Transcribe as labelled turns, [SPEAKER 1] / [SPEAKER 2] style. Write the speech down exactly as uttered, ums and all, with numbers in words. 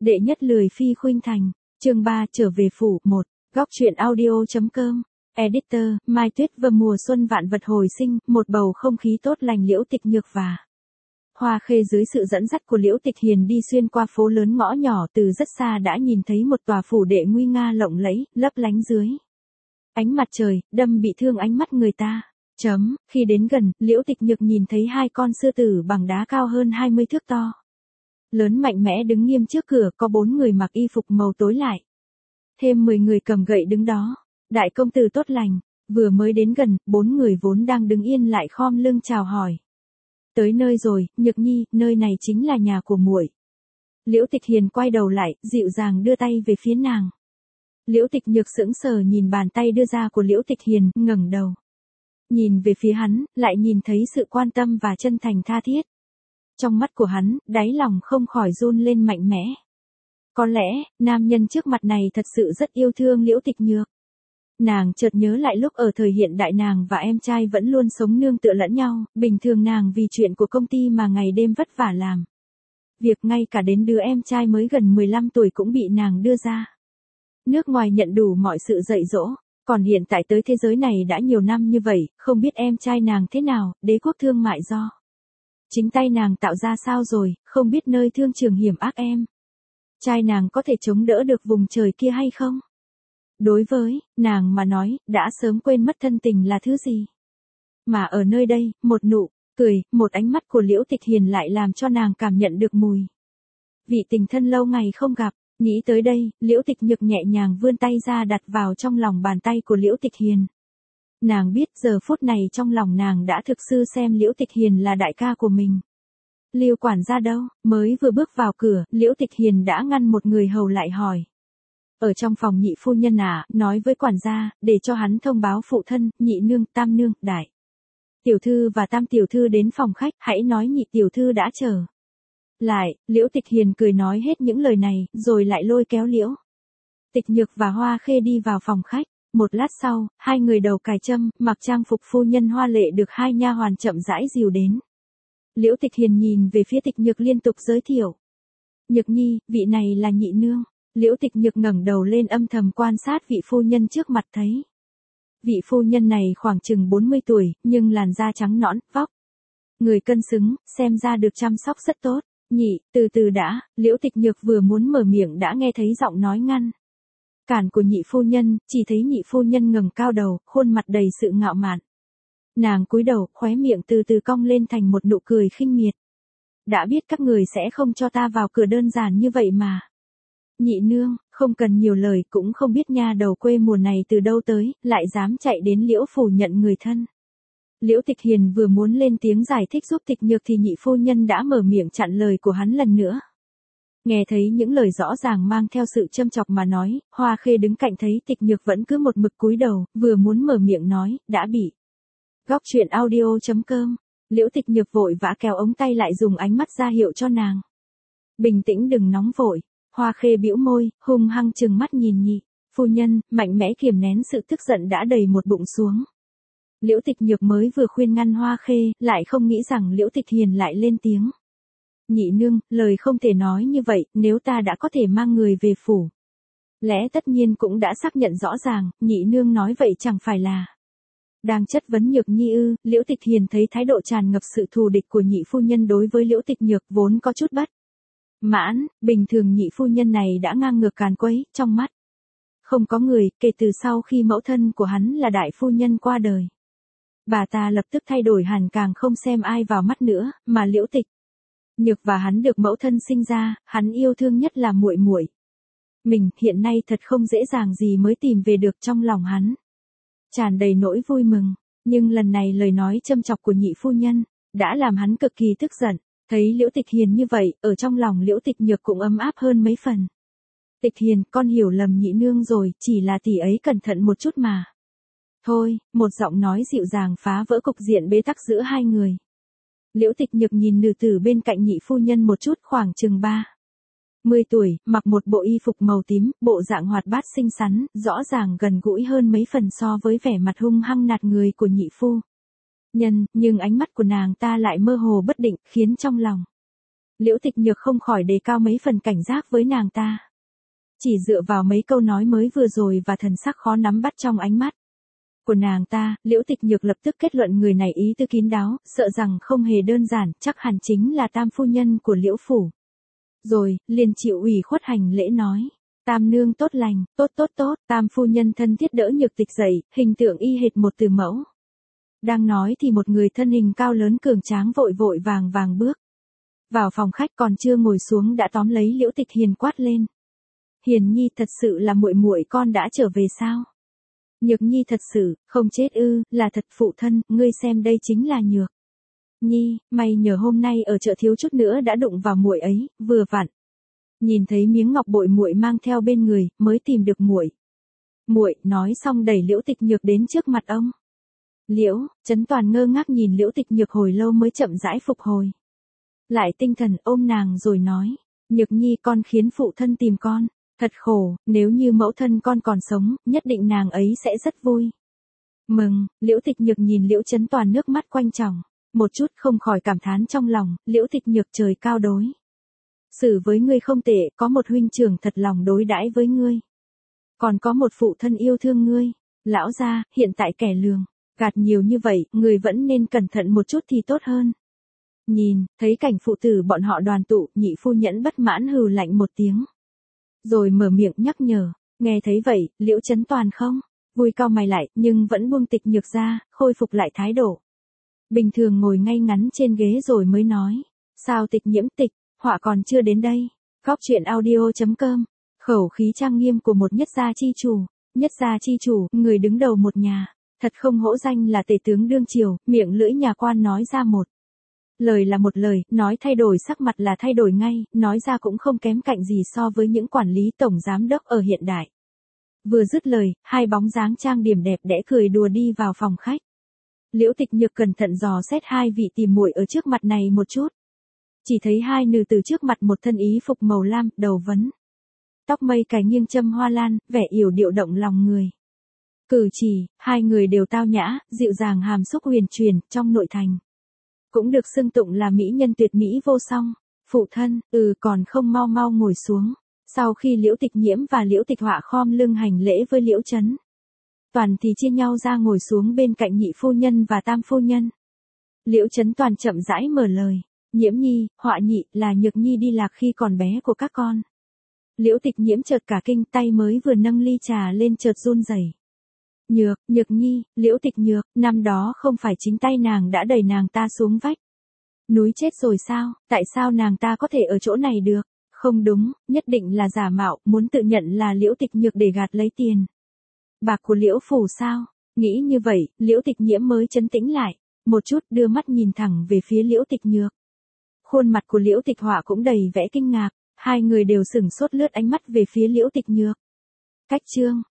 [SPEAKER 1] Đệ nhất lười phi khuynh thành, chương ba trở về phủ, một, góc truyện audio.com, editor, Mai Tuyết và mùa xuân vạn vật hồi sinh, một bầu không khí tốt lành Liễu Tịch Nhược và Hoa Khê dưới sự dẫn dắt của Liễu Tịch Hiền đi xuyên qua phố lớn ngõ nhỏ, từ rất xa đã nhìn thấy một tòa phủ đệ nguy nga lộng lẫy, lấp lánh dưới ánh mặt trời, đâm bị thương ánh mắt người ta. Chấm, khi đến gần, Liễu Tịch Nhược nhìn thấy hai con sư tử bằng đá cao hơn hai mươi thước to. Lớn mạnh mẽ đứng nghiêm trước cửa, có bốn người mặc y phục màu tối lại. Thêm mười người cầm gậy đứng đó. Đại công tử tốt lành, vừa mới đến gần, bốn người vốn đang đứng yên lại khom lưng chào hỏi. Tới nơi rồi, Nhược Nhi, nơi này chính là nhà của muội. Liễu Tịch Hiền quay đầu lại, dịu dàng đưa tay về phía nàng. Liễu Tịch Nhược sững sờ nhìn bàn tay đưa ra của Liễu Tịch Hiền, ngẩng đầu. Nhìn về phía hắn, lại nhìn thấy sự quan tâm và chân thành tha thiết. Trong mắt của hắn, đáy lòng không khỏi run lên mạnh mẽ. Có lẽ, nam nhân trước mặt này thật sự rất yêu thương Liễu Tịch Nhược. Nàng chợt nhớ lại lúc ở thời hiện đại nàng và em trai vẫn luôn sống nương tựa lẫn nhau, bình thường nàng vì chuyện của công ty mà ngày đêm vất vả làm. Việc ngay cả đến đứa em trai mới gần mười lăm tuổi cũng bị nàng đưa ra nước ngoài nhận đủ mọi sự dạy dỗ. Còn hiện tại tới thế giới này đã nhiều năm như vậy, không biết em trai nàng thế nào, đế quốc thương mại do chính tay nàng tạo ra sao rồi, không biết nơi thương trường hiểm ác em trai nàng có thể chống đỡ được vùng trời kia hay không? Đối với nàng mà nói, đã sớm quên mất thân tình là thứ gì. Mà ở nơi đây, một nụ cười, một ánh mắt của Liễu Tịch Hiền lại làm cho nàng cảm nhận được mùi vị tình thân lâu ngày không gặp. Nghĩ tới đây, Liễu Tịch Nhược nhẹ nhàng vươn tay ra đặt vào trong lòng bàn tay của Liễu Tịch Hiền. Nàng biết giờ phút này trong lòng nàng đã thực sự xem Liễu Tịch Hiền là đại ca của mình. Lưu quản gia đâu? Mới vừa bước vào cửa, Liễu Tịch Hiền đã ngăn một người hầu lại hỏi. Ở trong phòng nhị phu nhân à, nói với quản gia, để cho hắn thông báo phụ thân, nhị nương, tam nương, đại tiểu thư và tam tiểu thư đến phòng khách, hãy nói nhị tiểu thư đã chờ lại. Liễu Tịch Hiền cười nói hết những lời này, rồi lại lôi kéo Liễu Tịch Nhược và Hoa Khê đi vào phòng khách. Một lát sau, hai người đầu cài trâm, mặc trang phục phu nhân hoa lệ được hai nha hoàn chậm rãi dìu đến. Liễu Tịch Hiền nhìn về phía Tịch Nhược liên tục giới thiệu. Nhược Nhi, vị này là nhị nương. Liễu Tịch Nhược ngẩng đầu lên âm thầm quan sát vị phu nhân trước mặt thấy. Vị phu nhân này khoảng chừng bốn mươi tuổi, nhưng làn da trắng nõn, vóc người cân xứng, xem ra được chăm sóc rất tốt. Nhị, từ từ đã, Liễu Tịch Nhược vừa muốn mở miệng đã nghe thấy giọng nói ngăn cản của nhị phu nhân, chỉ thấy nhị phu nhân ngẩng cao đầu, khuôn mặt đầy sự ngạo mạn. Nàng cúi đầu, khóe miệng từ từ cong lên thành một nụ cười khinh miệt. Đã biết các người sẽ không cho ta vào cửa đơn giản như vậy mà. Nhị nương, không cần nhiều lời, cũng không biết nha đầu quê mùa này từ đâu tới, lại dám chạy đến Liễu phủ nhận người thân. Liễu Tịch Hiền vừa muốn lên tiếng giải thích giúp Tịch Nhược thì nhị phu nhân đã mở miệng chặn lời của hắn lần nữa. Nghe thấy những lời rõ ràng mang theo sự châm chọc mà nói, Hoa Khê đứng cạnh thấy Tịch Nhược vẫn cứ một mực cúi đầu, vừa muốn mở miệng nói, đã bị góc truyện audio.com. Liễu Tịch Nhược vội vã kéo ống tay lại, dùng ánh mắt ra hiệu cho nàng. Bình tĩnh, đừng nóng vội. Hoa Khê bĩu môi, hung hăng trừng mắt nhìn nhị phu nhân, mạnh mẽ kiềm nén sự tức giận đã đầy một bụng xuống. Liễu Tịch Nhược mới vừa khuyên ngăn Hoa Khê, lại không nghĩ rằng Liễu Tịch Hiền lại lên tiếng. Nhị nương, lời không thể nói như vậy, nếu ta đã có thể mang người về phủ, lẽ tất nhiên cũng đã xác nhận rõ ràng, nhị nương nói vậy chẳng phải là đang chất vấn Nhược Nhi ư? Liễu Tịch Hiền thấy thái độ tràn ngập sự thù địch của nhị phu nhân đối với Liễu Tịch Nhược vốn có chút bất mãn, bình thường nhị phu nhân này đã ngang ngược càn quấy, trong mắt không có người, kể từ sau khi mẫu thân của hắn là đại phu nhân qua đời. Bà ta lập tức thay đổi hẳn, càng không xem ai vào mắt nữa, mà Liễu Tịch Nhược và hắn được mẫu thân sinh ra, hắn yêu thương nhất là muội muội mình, hiện nay thật không dễ dàng gì mới tìm về được. Trong lòng hắn tràn đầy nỗi vui mừng, nhưng lần này lời nói châm chọc của nhị phu nhân đã làm hắn cực kỳ tức giận. Thấy Liễu Tịch Hiền như vậy, ở trong lòng Liễu Tịch Nhược cũng ấm áp hơn mấy phần. Tịch Hiền, con hiểu lầm nhị nương rồi, chỉ là tỷ ấy cẩn thận một chút mà. Thôi, một giọng nói dịu dàng phá vỡ cục diện bế tắc giữa hai người. Liễu Tịch Nhược nhìn nữ tử bên cạnh nhị phu nhân một chút, khoảng chừng ba mươi tuổi, mặc một bộ y phục màu tím, bộ dạng hoạt bát xinh xắn, rõ ràng gần gũi hơn mấy phần so với vẻ mặt hung hăng nạt người của nhị phu nhân, nhưng ánh mắt của nàng ta lại mơ hồ bất định, khiến trong lòng Liễu Tịch Nhược không khỏi đề cao mấy phần cảnh giác với nàng ta. Chỉ dựa vào mấy câu nói mới vừa rồi và thần sắc khó nắm bắt trong ánh mắt của nàng ta, Liễu Tịch Nhược lập tức kết luận người này ý tư kín đáo, sợ rằng không hề đơn giản, chắc hẳn chính là tam phu nhân của Liễu phủ. Rồi, liền chịu ủy khuất hành lễ nói. Tam nương tốt lành, tốt tốt tốt, tam phu nhân thân thiết đỡ Nhược Tịch dậy, hình tượng y hệt một từ mẫu. Đang nói thì một người thân hình cao lớn cường tráng vội vội vàng vàng bước vào phòng khách, còn chưa ngồi xuống đã tóm lấy Liễu Tịch Hiền quát lên. Hiền nhi, thật sự là muội muội con đã trở về sao? Nhược nhi thật sự, không chết ư? Là thật phụ thân, ngươi xem đây chính là Nhược nhi, may nhờ hôm nay ở chợ thiếu chút nữa đã đụng vào muội ấy, vừa vặn nhìn thấy miếng ngọc bội muội mang theo bên người, mới tìm được muội. Muội, nói xong đẩy Liễu Tịch Nhược đến trước mặt ông. Liễu Chấn Toàn ngơ ngác nhìn Liễu Tịch Nhược hồi lâu mới chậm rãi phục hồi lại tinh thần, ôm nàng rồi nói. Nhược nhi, con khiến phụ thân tìm con, thật khổ, nếu như mẫu thân con còn sống, nhất định nàng ấy sẽ rất vui. Mừng. Liễu Tịch Nhược nhìn Liễu Chấn Toàn nước mắt quanh tròng, một chút không khỏi cảm thán trong lòng. Liễu Tịch Nhược, trời cao đối xử với ngươi không tệ, có một huynh trưởng thật lòng đối đãi với ngươi, còn có một phụ thân yêu thương ngươi. Lão gia, hiện tại kẻ lường gạt nhiều như vậy, người vẫn nên cẩn thận một chút thì tốt hơn. Nhìn thấy cảnh phụ tử bọn họ đoàn tụ, nhị phu nhẫn bất mãn hừ lạnh một tiếng, rồi mở miệng nhắc nhở. Nghe thấy vậy, Liễu Chấn Toàn không vui cau mày lại, nhưng vẫn buông Tịch Nhược ra, khôi phục lại thái độ bình thường, ngồi ngay ngắn trên ghế rồi mới nói. Sao Tịch Nhiễm Tịch, họa còn chưa đến đây. Góc truyện audio chấm com. Khẩu khí trang nghiêm của một nhất gia chi chủ. Nhất gia chi chủ, người đứng đầu một nhà, thật không hổ danh là tể tướng đương triều, miệng lưỡi nhà quan nói ra một lời là một lời, nói thay đổi sắc mặt là thay đổi ngay, nói ra cũng không kém cạnh gì so với những quản lý tổng giám đốc ở hiện đại. Vừa dứt lời, hai bóng dáng trang điểm đẹp đẽ cười đùa đi vào phòng khách. Liễu Tịch Nhược cẩn thận dò xét hai vị tìm muội ở trước mặt này một chút. Chỉ thấy hai nữ từ trước mặt một thân ý phục màu lam, đầu vấn tóc mây cài nghiêng châm hoa lan, vẻ yểu điệu động lòng người. Cử chỉ, hai người đều tao nhã, dịu dàng, hàm xúc huyền truyền, trong nội thành cũng được xưng tụng là mỹ nhân tuyệt mỹ vô song. Phụ thân, ừ còn không mau mau ngồi xuống. Sau khi Liễu Tịch Nhiễm và Liễu Tịch Họa khom lưng hành lễ với Liễu Chấn Toàn thì chia nhau ra ngồi xuống bên cạnh nhị phu nhân và tam phu nhân. Liễu Chấn Toàn chậm rãi mở lời. Nhiễm nhi, Họa nhị, là Nhược nhi đi lạc khi còn bé của các con. Liễu Tịch Nhiễm chợt cả kinh, tay mới vừa nâng ly trà lên chợt run rẩy. Nhược, Nhược nhi, Liễu Tịch Nhược, năm đó không phải chính tay nàng đã đẩy nàng ta xuống vách núi chết rồi sao? Tại sao nàng ta có thể ở chỗ này được? Không đúng, nhất định là giả mạo, muốn tự nhận là Liễu Tịch Nhược để gạt lấy tiền bạc của Liễu phủ sao? Nghĩ như vậy, Liễu Tịch Nhiễm mới trấn tĩnh lại một chút, đưa mắt nhìn thẳng về phía Liễu Tịch Nhược. Khuôn mặt của Liễu Tịch Họa cũng đầy vẻ kinh ngạc, hai người đều sửng sốt lướt ánh mắt về phía Liễu Tịch Nhược. Cách chương